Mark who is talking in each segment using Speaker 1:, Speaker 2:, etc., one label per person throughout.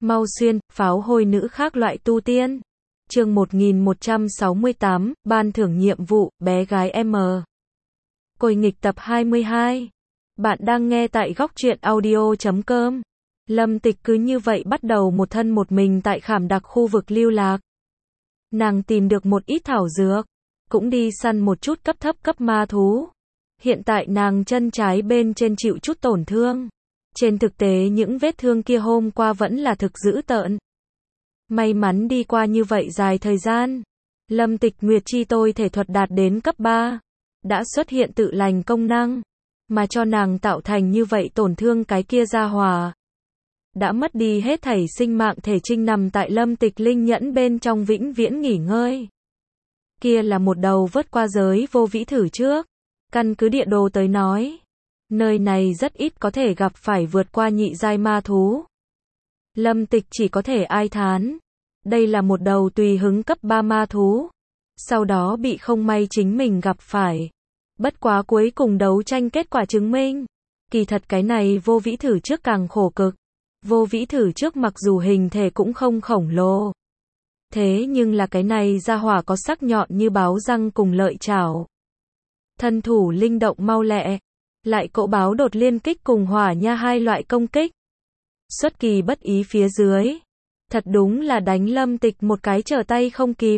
Speaker 1: Mau xuyên, pháo hôi nữ khác loại tu tiên. Chương 1168, ban thưởng nhiệm vụ, bé gái M. Cồi nghịch tập 22. Bạn đang nghe tại góc truyện audio.com. Lâm Tịch cứ như vậy bắt đầu một thân một mình tại Khảm Đặc khu vực lưu lạc. Nàng tìm được một ít thảo dược, cũng đi săn một chút cấp thấp cấp ma thú. Hiện tại nàng chân trái bên trên chịu chút tổn thương. Trên thực tế những vết thương kia hôm qua vẫn là thực dữ tợn. May mắn đi qua như vậy dài thời gian. Lâm Tịch Nguyệt Chi tôi thể thuật đạt đến cấp 3. Đã xuất hiện tự lành công năng. Mà cho nàng tạo thành như vậy tổn thương cái kia ra hòa. Đã mất đi hết thảy sinh mạng thể trinh nằm tại Lâm Tịch linh nhẫn bên trong vĩnh viễn nghỉ ngơi. Kia là một đầu vớt qua giới vô vĩ thử trước. Căn cứ địa đồ tới nói. Nơi này rất ít có thể gặp phải vượt qua nhị giai ma thú. Lâm Tịch chỉ có thể ai thán. Đây là một đầu tùy hứng cấp 3 ma thú. Sau đó bị không may chính mình gặp phải. Bất quá cuối cùng đấu tranh kết quả chứng minh. Kỳ thật cái này vô vĩ thử trước càng khổ cực. Vô vĩ thử trước mặc dù hình thể cũng không khổng lồ. Thế nhưng là cái này ra hỏa có sắc nhọn như báo răng cùng lợi chảo. Thân thủ linh động mau lẹ. Lại cỗ báo đột liên kích cùng hỏa nha hai loại công kích. Xuất kỳ bất ý phía dưới. Thật đúng là đánh Lâm Tịch một cái trở tay không kịp.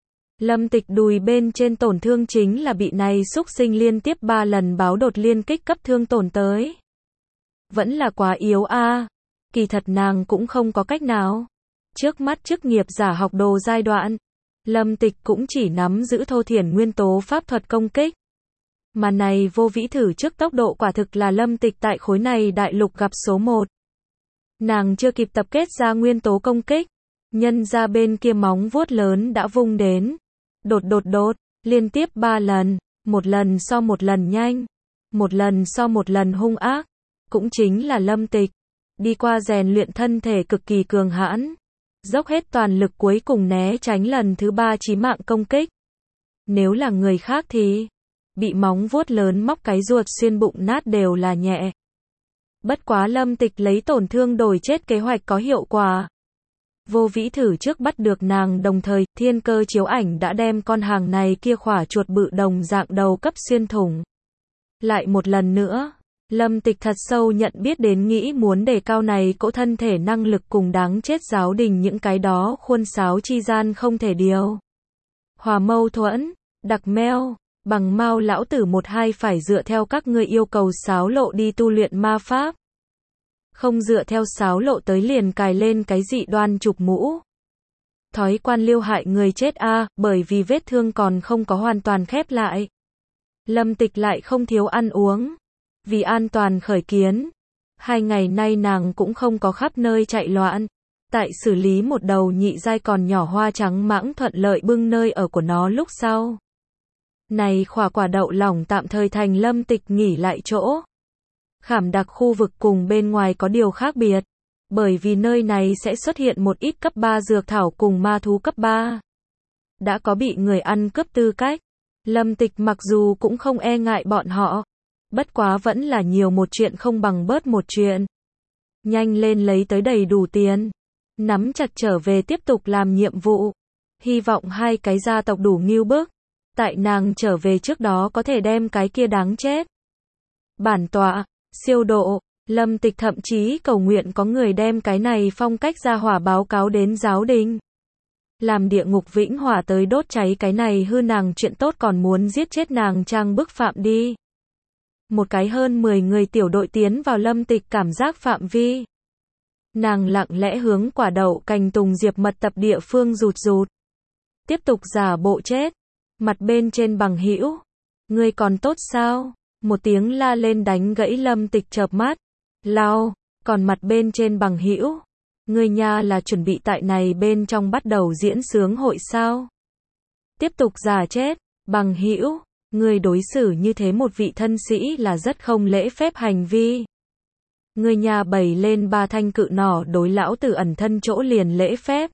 Speaker 1: Lâm Tịch đùi bên trên tổn thương chính là bị này xúc sinh liên tiếp 3 lần báo đột liên kích cấp thương tổn tới. Vẫn là quá yếu a. Kỳ thật nàng cũng không có cách nào. Trước mắt chức nghiệp giả học đồ giai đoạn. Lâm Tịch cũng chỉ nắm giữ thô thiển nguyên tố pháp thuật công kích. Mà này vô vĩ thử trước tốc độ quả thực là Lâm Tịch tại khối này đại lục gặp số 1. Nàng chưa kịp tập kết ra nguyên tố công kích. Nhân ra bên kia móng vuốt lớn đã vung đến. Đột, liên tiếp 3 lần. Một lần so một lần nhanh. Một lần so một lần hung ác. Cũng chính là Lâm Tịch. Đi qua rèn luyện thân thể cực kỳ cường hãn. Dốc hết toàn lực cuối cùng né tránh lần thứ 3 chí mạng công kích. Nếu là người khác thì bị móng vuốt lớn móc cái ruột xuyên bụng nát đều là nhẹ. Bất quá Lâm Tịch lấy tổn thương đổi chết kế hoạch có hiệu quả. Vô vĩ thử trước bắt được nàng đồng thời, thiên cơ chiếu ảnh đã đem con hàng này kia khỏa chuột bự đồng dạng đầu cấp xuyên thủng. Lại một lần nữa, Lâm Tịch thật sâu nhận biết đến nghĩ muốn đề cao này cỗ thân thể năng lực cùng đáng chết giáo đình những cái đó khuôn sáo chi gian không thể điều hòa mâu thuẫn, đặc meo. Bằng mau lão tử 1-2 phải dựa theo các ngươi yêu cầu sáo lộ đi tu luyện ma pháp. Không dựa theo sáo lộ tới liền cài lên cái dị đoan chụp mũ. Thói quan liêu hại người chết a, bởi vì vết thương còn không có hoàn toàn khép lại. Lâm Tịch lại không thiếu ăn uống. Vì an toàn khởi kiến. 2 ngày nay nàng cũng không có khắp nơi chạy loạn. Tại xử lý một đầu nhị giai còn nhỏ hoa trắng mãng thuận lợi bưng nơi ở của nó lúc sau. Này khỏa quả đậu lỏng tạm thời thành Lâm Tịch nghỉ lại chỗ. Khảm Đặc khu vực cùng bên ngoài có điều khác biệt. Bởi vì nơi này sẽ xuất hiện một ít cấp 3 dược thảo cùng ma thú cấp 3. Đã có bị người ăn cướp tư cách. Lâm Tịch mặc dù cũng không e ngại bọn họ. Bất quá vẫn là nhiều một chuyện không bằng bớt một chuyện. Nhanh lên lấy tới đầy đủ tiền. Nắm chặt trở về tiếp tục làm nhiệm vụ. Hy vọng 2 cái gia tộc đủ ngưu bức. Tại nàng trở về trước đó có thể đem cái kia đáng chết. Bản tọa, siêu độ, Lâm Tịch thậm chí cầu nguyện có người đem cái này phong cách ra hỏa báo cáo đến giáo đình. Làm địa ngục vĩnh hỏa tới đốt cháy cái này hư nàng chuyện tốt còn muốn giết chết nàng trang bức phạm đi. Một cái hơn 10 người tiểu đội tiến vào Lâm Tịch cảm giác phạm vi. Nàng lặng lẽ hướng quả đậu cành tùng diệp mật tập địa phương rụt. Tiếp tục giả bộ chết. Mặt bên trên bằng hữu. Ngươi còn tốt sao? Một tiếng la lên đánh gãy Lâm Tịch chợp mắt. Lao, còn mặt bên trên bằng hữu. Ngươi nha là chuẩn bị tại này bên trong bắt đầu diễn sướng hội sao? Tiếp tục giả chết. Bằng hữu, ngươi đối xử như thế một vị thân sĩ là rất không lễ phép hành vi. Ngươi nha bày lên 3 thanh cự nỏ đối lão tử ẩn thân chỗ liền lễ phép.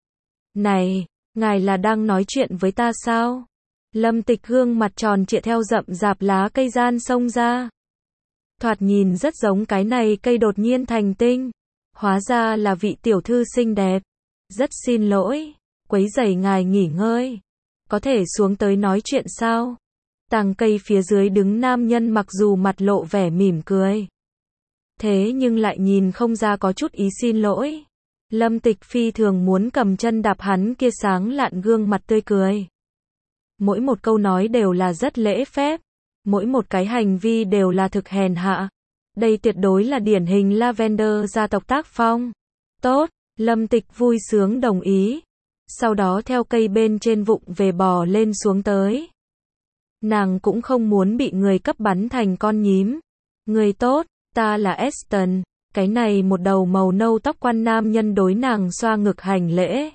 Speaker 1: Này, ngài là đang nói chuyện với ta sao? Lâm Tịch gương mặt tròn trịa theo rậm rạp lá cây gian sông ra. Thoạt nhìn rất giống cái này cây đột nhiên thành tinh. Hóa ra là vị tiểu thư xinh đẹp. Rất xin lỗi, quấy rầy ngài nghỉ ngơi. Có thể xuống tới nói chuyện sao? Tàng cây phía dưới đứng nam nhân mặc dù mặt lộ vẻ mỉm cười. Thế nhưng lại nhìn không ra có chút ý xin lỗi. Lâm Tịch phi thường muốn cầm chân đạp hắn kia sáng lạn gương mặt tươi cười. Mỗi một câu nói đều là rất lễ phép. Mỗi một cái hành vi đều là thực hèn hạ. Đây tuyệt đối là điển hình Lavender gia tộc tác phong. Tốt, Lâm Tịch vui sướng đồng ý. Sau đó theo cây bên trên vụng về bò lên xuống tới. Nàng cũng không muốn bị người cấp bắn thành con nhím. Người tốt, ta là Aston. Cái này một đầu màu nâu tóc quan nam nhân đối nàng xoa ngực hành lễ.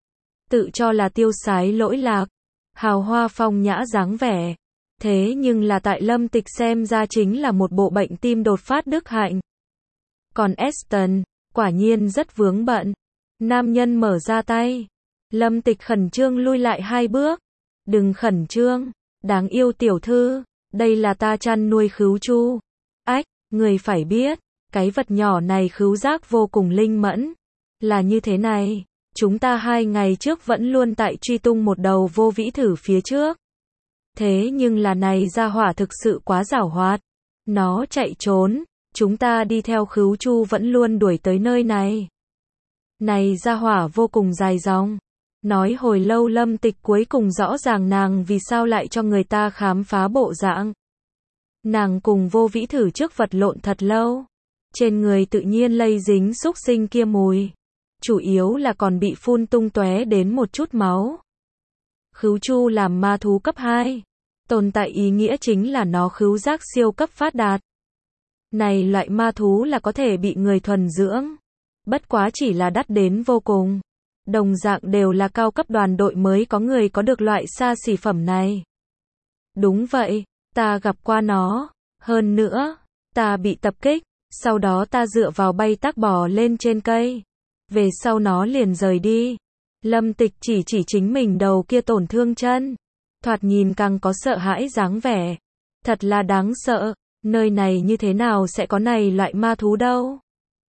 Speaker 1: Tự cho là tiêu sái lỗi lạc. Hào hoa phong nhã dáng vẻ. Thế nhưng là tại Lâm Tịch xem ra chính là một bộ bệnh tim đột phát đức hạnh. Còn Aston, quả nhiên rất vướng bận. Nam nhân mở ra tay. Lâm Tịch khẩn trương lui lại 2 bước. Đừng khẩn trương, đáng yêu tiểu thư, đây là ta chăn nuôi khứu chu. Ách, người phải biết, cái vật nhỏ này khứu giác vô cùng linh mẫn. Là như thế này, chúng ta 2 ngày trước vẫn luôn tại truy tung một đầu vô vĩ thử phía trước. Thế nhưng là này gia hỏa thực sự quá giảo hoạt. Nó chạy trốn, chúng ta đi theo khứu chu vẫn luôn đuổi tới nơi này. Này gia hỏa vô cùng dài dòng. Nói hồi lâu Lâm Tịch cuối cùng rõ ràng nàng vì sao lại cho người ta khám phá bộ dạng. Nàng cùng vô vĩ thử trước vật lộn thật lâu. Trên người tự nhiên lây dính xúc sinh kia mùi. Chủ yếu là còn bị phun tung tóe đến một chút máu. Khứu chu làm ma thú cấp 2. Tồn tại ý nghĩa chính là nó khứu giác siêu cấp phát đạt. Này loại ma thú là có thể bị người thuần dưỡng. Bất quá chỉ là đắt đến vô cùng. Đồng dạng đều là cao cấp đoàn đội mới có người có được loại xa xỉ phẩm này. Đúng vậy, ta gặp qua nó. Hơn nữa, ta bị tập kích. Sau đó ta dựa vào bay tác bò lên trên cây. Về sau nó liền rời đi. Lâm Tịch chỉ chính mình đầu kia tổn thương chân. Thoạt nhìn càng có sợ hãi dáng vẻ. Thật là đáng sợ. Nơi này như thế nào sẽ có này loại ma thú đâu.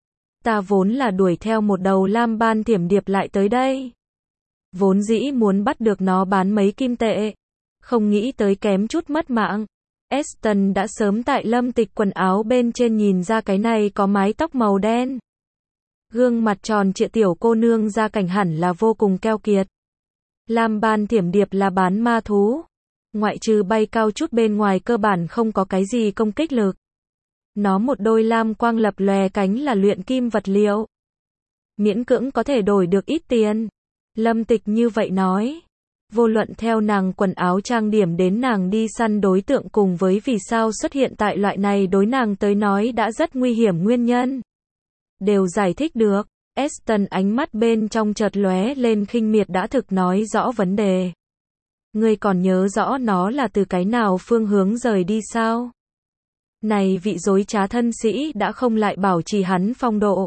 Speaker 1: Ta vốn là đuổi theo một đầu lam ban thiểm điệp lại tới đây. Vốn dĩ muốn bắt được nó bán mấy kim tệ. Không nghĩ tới kém chút mất mạng. Aston đã sớm tại Lâm Tịch quần áo bên trên nhìn ra cái này có mái tóc màu đen. Gương mặt tròn trịa tiểu cô nương ra cảnh hẳn là vô cùng keo kiệt. Lam ban thiểm điệp là bán ma thú. Ngoại trừ bay cao chút bên ngoài cơ bản không có cái gì công kích lực. Nó một đôi lam quang lập lòe cánh là luyện kim vật liệu. Miễn cưỡng có thể đổi được ít tiền. Lâm Tịch như vậy nói. Vô luận theo nàng quần áo trang điểm đến nàng đi săn đối tượng cùng với vì sao xuất hiện tại loại này đối nàng tới nói đã rất nguy hiểm nguyên nhân. Đều giải thích được. Aston ánh mắt bên trong chợt lóe lên khinh miệt đã thực nói rõ vấn đề. Ngươi còn nhớ rõ nó là từ cái nào phương hướng rời đi sao? Này vị dối trá thân sĩ đã không lại bảo trì hắn phong độ.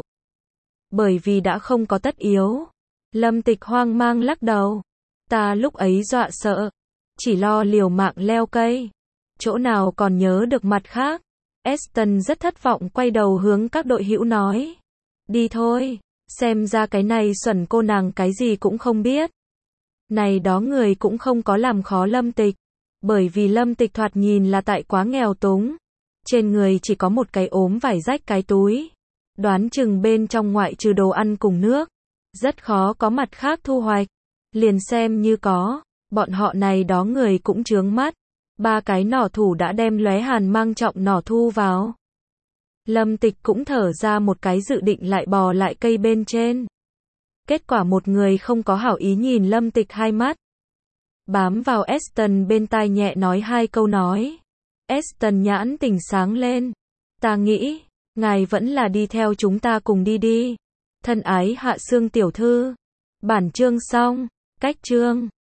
Speaker 1: Bởi vì đã không có tất yếu. Lâm Tịch hoang mang lắc đầu. Ta lúc ấy dọa sợ. Chỉ lo liều mạng leo cây. Chỗ nào còn nhớ được mặt khác. Aston rất thất vọng quay đầu hướng các đội hữu nói. Đi thôi. Xem ra cái này xuẩn cô nàng cái gì cũng không biết. Này đó người cũng không có làm khó Lâm Tịch. Bởi vì Lâm Tịch thoạt nhìn là tại quá nghèo túng. Trên người chỉ có một cái ốm vải rách cái túi. Đoán chừng bên trong ngoại trừ đồ ăn cùng nước. Rất khó có mặt khác thu hoạch. Liền xem như có. Bọn họ này đó người cũng chướng mắt. 3 cái nỏ thủ đã đem lóe hàn mang trọng nỏ thu vào. Lâm Tịch cũng thở ra một cái dự định lại bò lại cây bên trên. Kết quả một người không có hảo ý nhìn Lâm Tịch 2 mắt. Bám vào Aston bên tai nhẹ nói 2 câu nói. Aston nhãn tỉnh sáng lên. Ta nghĩ, ngài vẫn là đi theo chúng ta cùng đi đi. Thân ái Hạ Xương tiểu thư. Bản chương xong. Cách chương.